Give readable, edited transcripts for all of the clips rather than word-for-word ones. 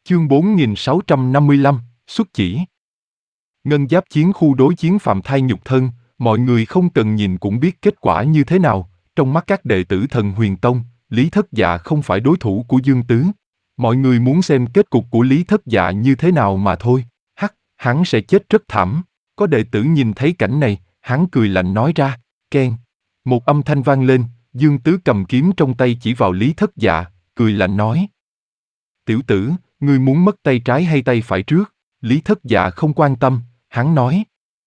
Chương 4655, xuất chỉ. Ngân giáp chiến khu đối chiến Phạm Thai nhục thân, mọi người không cần nhìn cũng biết kết quả như thế nào. Trong mắt các đệ tử Thần Huyền Tông, Lý Thất Dạ không phải đối thủ của Dương Tứ. Mọi người muốn xem kết cục của Lý Thất Dạ như thế nào mà thôi. Hắn sẽ chết rất thảm. Có đệ tử nhìn thấy cảnh này, hắn cười lạnh nói ra, keng. Một âm thanh vang lên, Dương Tứ cầm kiếm trong tay chỉ vào Lý Thất Dạ, cười lạnh nói. Tiểu tử, ngươi muốn mất tay trái hay tay phải trước? Lý Thất Dạ không quan tâm, hắn nói.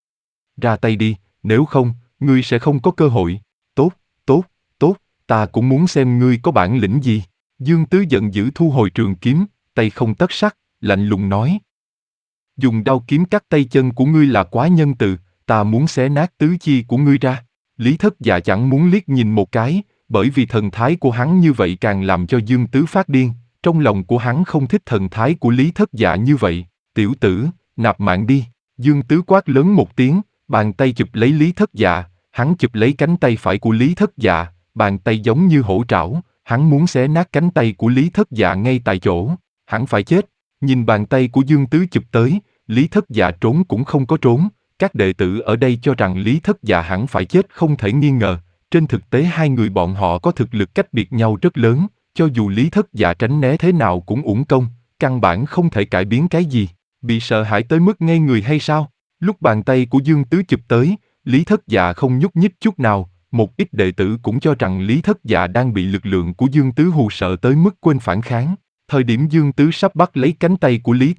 Ra tay đi, nếu không, ngươi sẽ không có cơ hội. Tốt, tốt, tốt, ta cũng muốn xem ngươi có bản lĩnh gì. Dương Tứ giận dữ thu hồi trường kiếm, tay không tất sắt, lạnh lùng nói. Dùng đao kiếm cắt tay chân của ngươi là quá nhân từ, ta muốn xé nát tứ chi của ngươi ra. Lý Thất Dạ chẳng muốn liếc nhìn một cái, bởi vì thần thái của hắn như vậy càng làm cho Dương Tứ phát điên. Trong lòng của hắn không thích thần thái của Lý Thất Dạ như vậy. Tiểu tử, nạp mạng đi. Dương Tứ quát lớn một tiếng, bàn tay chụp lấy Lý Thất Dạ, hắn chụp lấy cánh tay phải của Lý Thất Dạ, bàn tay giống như hổ trảo, hắn muốn xé nát cánh tay của Lý Thất Dạ ngay tại chỗ, hắn phải chết. Nhìn bàn tay của Dương Tứ chụp tới, Lý Thất Dạ trốn cũng không có trốn, các đệ tử ở đây cho rằng Lý Thất Dạ hẳn phải chết không thể nghi ngờ, trên thực tế hai người bọn họ có thực lực cách biệt nhau rất lớn, cho dù Lý Thất Dạ tránh né thế nào cũng uổng công, căn bản không thể cải biến cái gì, bị sợ hãi tới mức ngây người hay sao? Lúc bàn tay của Dương Tứ chụp tới, Lý Thất Dạ không nhúc nhích chút nào, một ít đệ tử cũng cho rằng Lý Thất Dạ đang bị lực lượng của Dương Tứ hù sợ tới mức quên phản kháng. Thời điểm Dương Tứ sắp bắt lấy cánh tay của Lý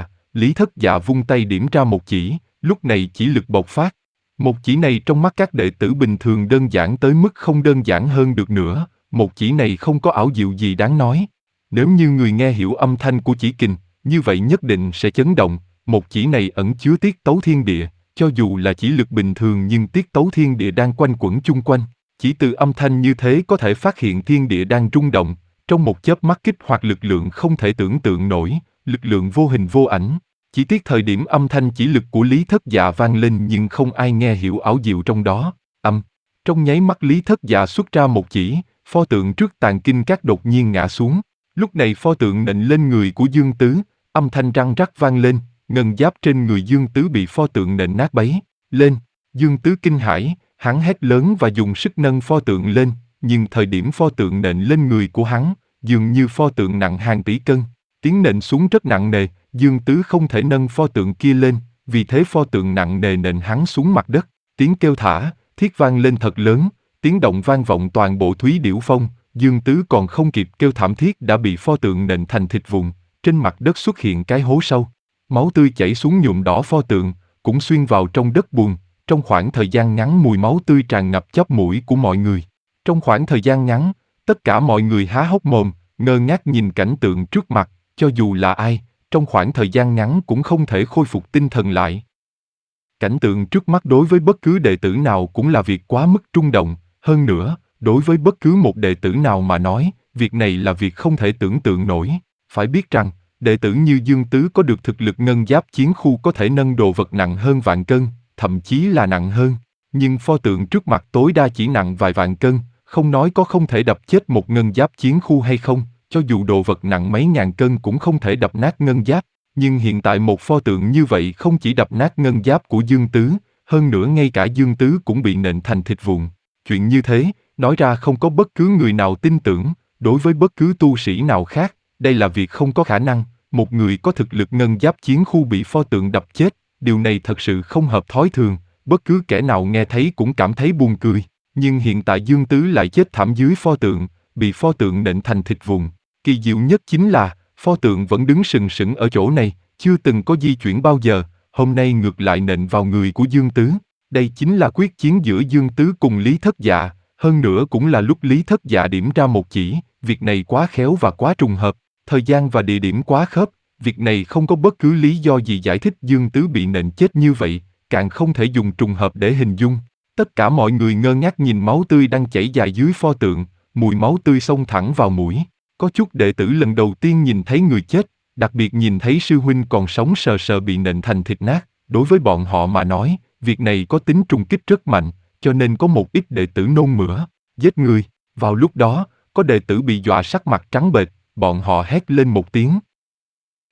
Thất Dạ vung tay điểm ra một chỉ, lúc này chỉ lực bộc phát. Một chỉ này trong mắt các đệ tử bình thường đơn giản tới mức không đơn giản hơn được nữa, một chỉ này không có ảo diệu gì đáng nói. Nếu như người nghe hiểu âm thanh của chỉ kình, như vậy nhất định sẽ chấn động, một chỉ này ẩn chứa tiết tấu thiên địa, cho dù là chỉ lực bình thường nhưng tiết tấu thiên địa đang quanh quẩn chung quanh. Chỉ từ âm thanh như thế có thể phát hiện thiên địa đang rung động, trong một chớp mắt kích hoạt lực lượng không thể tưởng tượng nổi, lực lượng vô hình vô ảnh. Chỉ tiếc thời điểm âm thanh chỉ lực của Lý Thất Dạ vang lên nhưng không ai nghe hiểu ảo diệu trong đó. Trong nháy mắt Lý Thất Dạ xuất ra một chỉ, pho tượng trước tàn kinh các đột nhiên ngã xuống. Lúc này pho tượng nện lên người của Dương Tứ, âm thanh răng rắc vang lên, ngân giáp trên người Dương Tứ bị pho tượng nện nát bấy. Lên, Dương Tứ kinh hãi, hắn hét lớn và dùng sức nâng pho tượng lên, nhưng thời điểm pho tượng nện lên người của hắn, dường như pho tượng nặng hàng tỷ cân. Tiếng nện xuống rất nặng nề, Dương Tứ không thể nâng pho tượng kia lên, vì thế pho tượng nặng nề nện hắn xuống mặt đất. Tiếng kêu thả, thiết vang lên thật lớn, tiếng động vang vọng toàn bộ Thúy Điểu Phong. Dương Tứ còn không kịp kêu thảm thiết đã bị pho tượng nện thành thịt vụn, trên mặt đất xuất hiện cái hố sâu. Máu tươi chảy xuống nhuộm đỏ pho tượng, cũng xuyên vào trong đất bùn. Trong khoảng thời gian ngắn mùi máu tươi tràn ngập chóp mũi của mọi người. Trong khoảng thời gian ngắn, tất cả mọi người há hốc mồm, ngơ ngác nhìn cảnh tượng trước mặt, cho dù là ai, trong khoảng thời gian ngắn cũng không thể khôi phục tinh thần lại. Cảnh tượng trước mắt đối với bất cứ đệ tử nào cũng là việc quá mức rung động, hơn nữa, đối với bất cứ một đệ tử nào mà nói, việc này là việc không thể tưởng tượng nổi. Phải biết rằng, đệ tử như Dương Tứ có được thực lực ngân giáp chiến khu có thể nâng đồ vật nặng hơn vạn cân, thậm chí là nặng hơn. Nhưng pho tượng trước mặt tối đa chỉ nặng vài vạn cân, không nói có không thể đập chết một ngân giáp chiến khu hay không, cho dù đồ vật nặng mấy ngàn cân cũng không thể đập nát ngân giáp. Nhưng hiện tại một pho tượng như vậy không chỉ đập nát ngân giáp của Dương Tứ, hơn nữa ngay cả Dương Tứ cũng bị nện thành thịt vụn. Chuyện như thế, nói ra không có bất cứ người nào tin tưởng, đối với bất cứ tu sĩ nào khác, đây là việc không có khả năng, một người có thực lực ngân giáp chiến khu bị pho tượng đập chết, điều này thật sự không hợp thói thường, bất cứ kẻ nào nghe thấy cũng cảm thấy buồn cười. Nhưng hiện tại Dương Tứ lại chết thảm dưới pho tượng, bị pho tượng nện thành thịt vụn. Kỳ diệu nhất chính là, pho tượng vẫn đứng sừng sững ở chỗ này, chưa từng có di chuyển bao giờ, hôm nay ngược lại nện vào người của Dương Tứ. Đây chính là quyết chiến giữa Dương Tứ cùng Lý Thất Dạ, hơn nữa cũng là lúc Lý Thất Dạ điểm ra một chỉ, việc này quá khéo và quá trùng hợp, thời gian và địa điểm quá khớp, việc này không có bất cứ lý do gì giải thích Dương Tứ bị nện chết như vậy, càng không thể dùng trùng hợp để hình dung. Tất cả mọi người ngơ ngác nhìn máu tươi đang chảy dài dưới pho tượng, mùi máu tươi xông thẳng vào mũi. Có chút đệ tử lần đầu tiên nhìn thấy người chết, đặc biệt nhìn thấy sư huynh còn sống sờ sờ bị nện thành thịt nát, đối với bọn họ mà nói, việc này có tính trùng kích rất mạnh, cho nên có một ít đệ tử nôn mửa, giết người. Vào lúc đó, có đệ tử bị dọa sắc mặt trắng bệch, bọn họ hét lên một tiếng.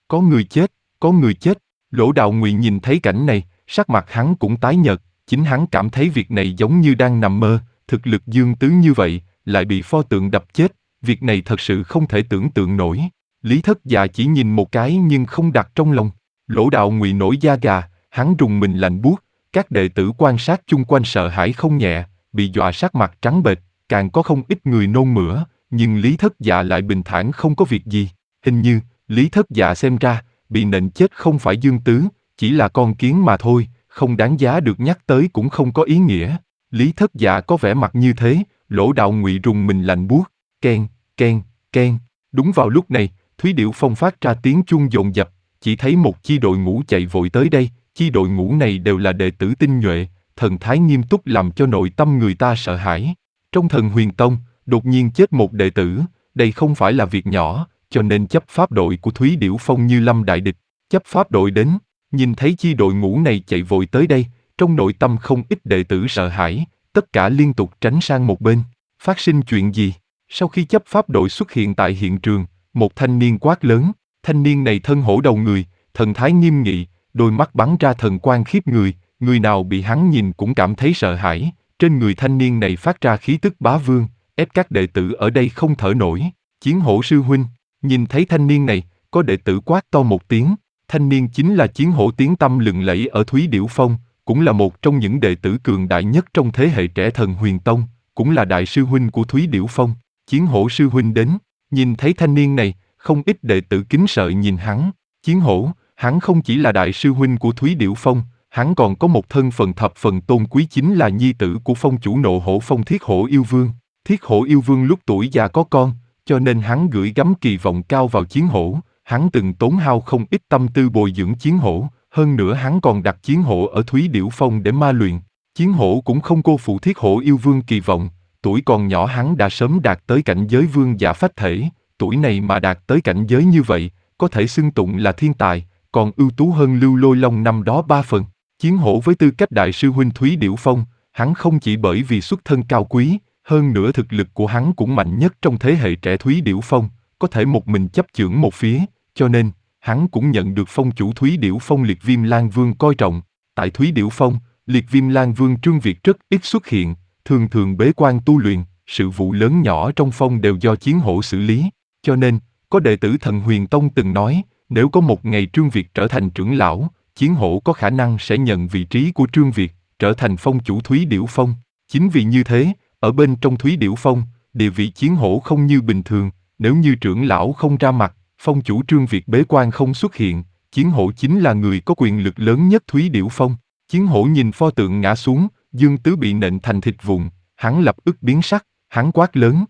Có người chết, có người chết. Lỗ Đạo Ngụy nhìn thấy cảnh này, sắc mặt hắn cũng tái nhợt, chính hắn cảm thấy việc này giống như đang nằm mơ, thực lực dương tứ như vậy, lại bị pho tượng đập chết, việc này thật sự không thể tưởng tượng nổi. Lý Thất Dạ chỉ nhìn một cái nhưng không đặt trong lòng. Lỗ Đạo Ngụy nổi da gà, hắn rùng mình lạnh buốt, các đệ tử quan sát chung quanh sợ hãi không nhẹ, bị dọa sắc mặt trắng bệch, càng có không ít người nôn mửa, nhưng Lý Thất Dạ lại bình thản không có việc gì. Hình như, Lý Thất Dạ xem ra, bị nện chết không phải Dương Tứ, chỉ là con kiến mà thôi, không đáng giá được nhắc tới cũng không có ý nghĩa. Lý Thất Dạ có vẻ mặt như thế, Lỗ Đạo Ngụy rùng mình lạnh buốt, keng, keng, keng. Đúng vào lúc này, Thúy Điểu Phong phát ra tiếng chuông dồn dập, chỉ thấy một chi đội ngũ chạy vội tới đây, chi đội ngũ này đều là đệ tử tinh nhuệ, thần thái nghiêm túc làm cho nội tâm người ta sợ hãi. Trong Thần Huyền Tông, đột nhiên chết một đệ tử, đây không phải là việc nhỏ, cho nên chấp pháp đội của Thúy Điểu Phong như lâm đại địch. Chấp pháp đội đến, nhìn thấy chi đội ngũ này chạy vội tới đây, trong nội tâm không ít đệ tử sợ hãi, tất cả liên tục tránh sang một bên. Phát sinh chuyện gì? Sau khi chấp pháp đội xuất hiện tại hiện trường, một thanh niên quát lớn, thanh niên này thân hổ đầu người, thần thái nghiêm nghị, đôi mắt bắn ra thần quang khiếp người, người nào bị hắn nhìn cũng cảm thấy sợ hãi, trên người thanh niên này phát ra khí tức bá vương, ép các đệ tử ở đây không thở nổi. Chiến Hổ sư huynh, nhìn thấy thanh niên này, có đệ tử quát to một tiếng, thanh niên chính là Chiến Hổ tiếng tăm lừng lẫy ở Thúy Điểu Phong, cũng là một trong những đệ tử cường đại nhất trong thế hệ trẻ Thần Huyền Tông, cũng là đại sư huynh của Thúy Điểu Phong. Chiến Hổ sư huynh đến, nhìn thấy thanh niên này, không ít đệ tử kính sợ nhìn hắn. Chiến Hổ, hắn không chỉ là đại sư huynh của Thúy Điểu Phong, hắn còn có một thân phận thập phần tôn quý chính là nhi tử của phong chủ Nộ Hổ Phong Thiết Hổ Yêu Vương. Thiết Hổ Yêu Vương lúc tuổi già có con, cho nên hắn gửi gắm kỳ vọng cao vào Chiến Hổ, hắn từng tốn hao không ít tâm tư bồi dưỡng Chiến Hổ, hơn nữa hắn còn đặt Chiến Hổ ở Thúy Điểu Phong để ma luyện. Chiến Hổ cũng không cô phụ Thiết Hổ Yêu Vương kỳ vọng, tuổi còn nhỏ hắn đã sớm đạt tới cảnh giới vương giả phách thể, tuổi này mà đạt tới cảnh giới như vậy, có thể xưng tụng là thiên tài, còn ưu tú hơn Lưu Lôi Long năm đó 3 phần. Chiến Hổ với tư cách đại sư huynh Thúy Điểu Phong, hắn không chỉ bởi vì xuất thân cao quý, hơn nữa thực lực của hắn cũng mạnh nhất trong thế hệ trẻ Thúy Điểu Phong, có thể một mình chấp chưởng một phía, cho nên, hắn cũng nhận được phong chủ Thúy Điểu Phong Liệt Viêm Lan Vương coi trọng. Tại Thúy Điểu Phong, Liệt Viêm Lan Vương Trương Việt rất ít xuất hiện, thường thường bế quan tu luyện, sự vụ lớn nhỏ trong phong đều do Chiến Hổ xử lý, cho nên, có đệ tử Thần Huyền Tông từng nói, nếu có một ngày Trương Việt trở thành trưởng lão, Chiến Hổ có khả năng sẽ nhận vị trí của Trương Việt, trở thành phong chủ Thúy Điểu Phong. Chính vì như thế, ở bên trong Thúy Điểu Phong, địa vị Chiến Hổ không như bình thường, nếu như trưởng lão không ra mặt, phong chủ Trương Việt bế quan không xuất hiện, Chiến Hổ chính là người có quyền lực lớn nhất Thúy Điểu Phong. Chiến Hổ nhìn pho tượng ngã xuống, Dương Tứ bị nện thành thịt vụn, hắn lập tức biến sắc, hắn quát lớn.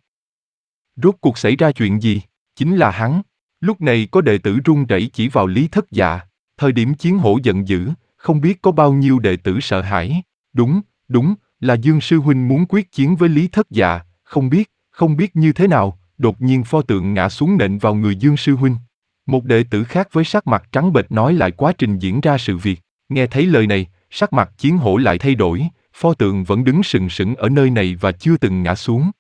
Rốt cuộc xảy ra chuyện gì? Chính là hắn. Lúc này có đệ tử run rẩy chỉ vào Lý Thất Dạ. Thời điểm Chiến Hổ giận dữ, không biết có bao nhiêu đệ tử sợ hãi. Đúng, là Dương sư huynh muốn quyết chiến với Lý Thất Dạ, không biết như thế nào, đột nhiên pho tượng ngã xuống nện vào người Dương sư huynh. Một đệ tử khác với sắc mặt trắng bệch nói lại quá trình diễn ra sự việc. Nghe thấy lời này, sắc mặt Chiến Hổ lại thay đổi, pho tượng vẫn đứng sừng sững ở nơi này và chưa từng ngã xuống.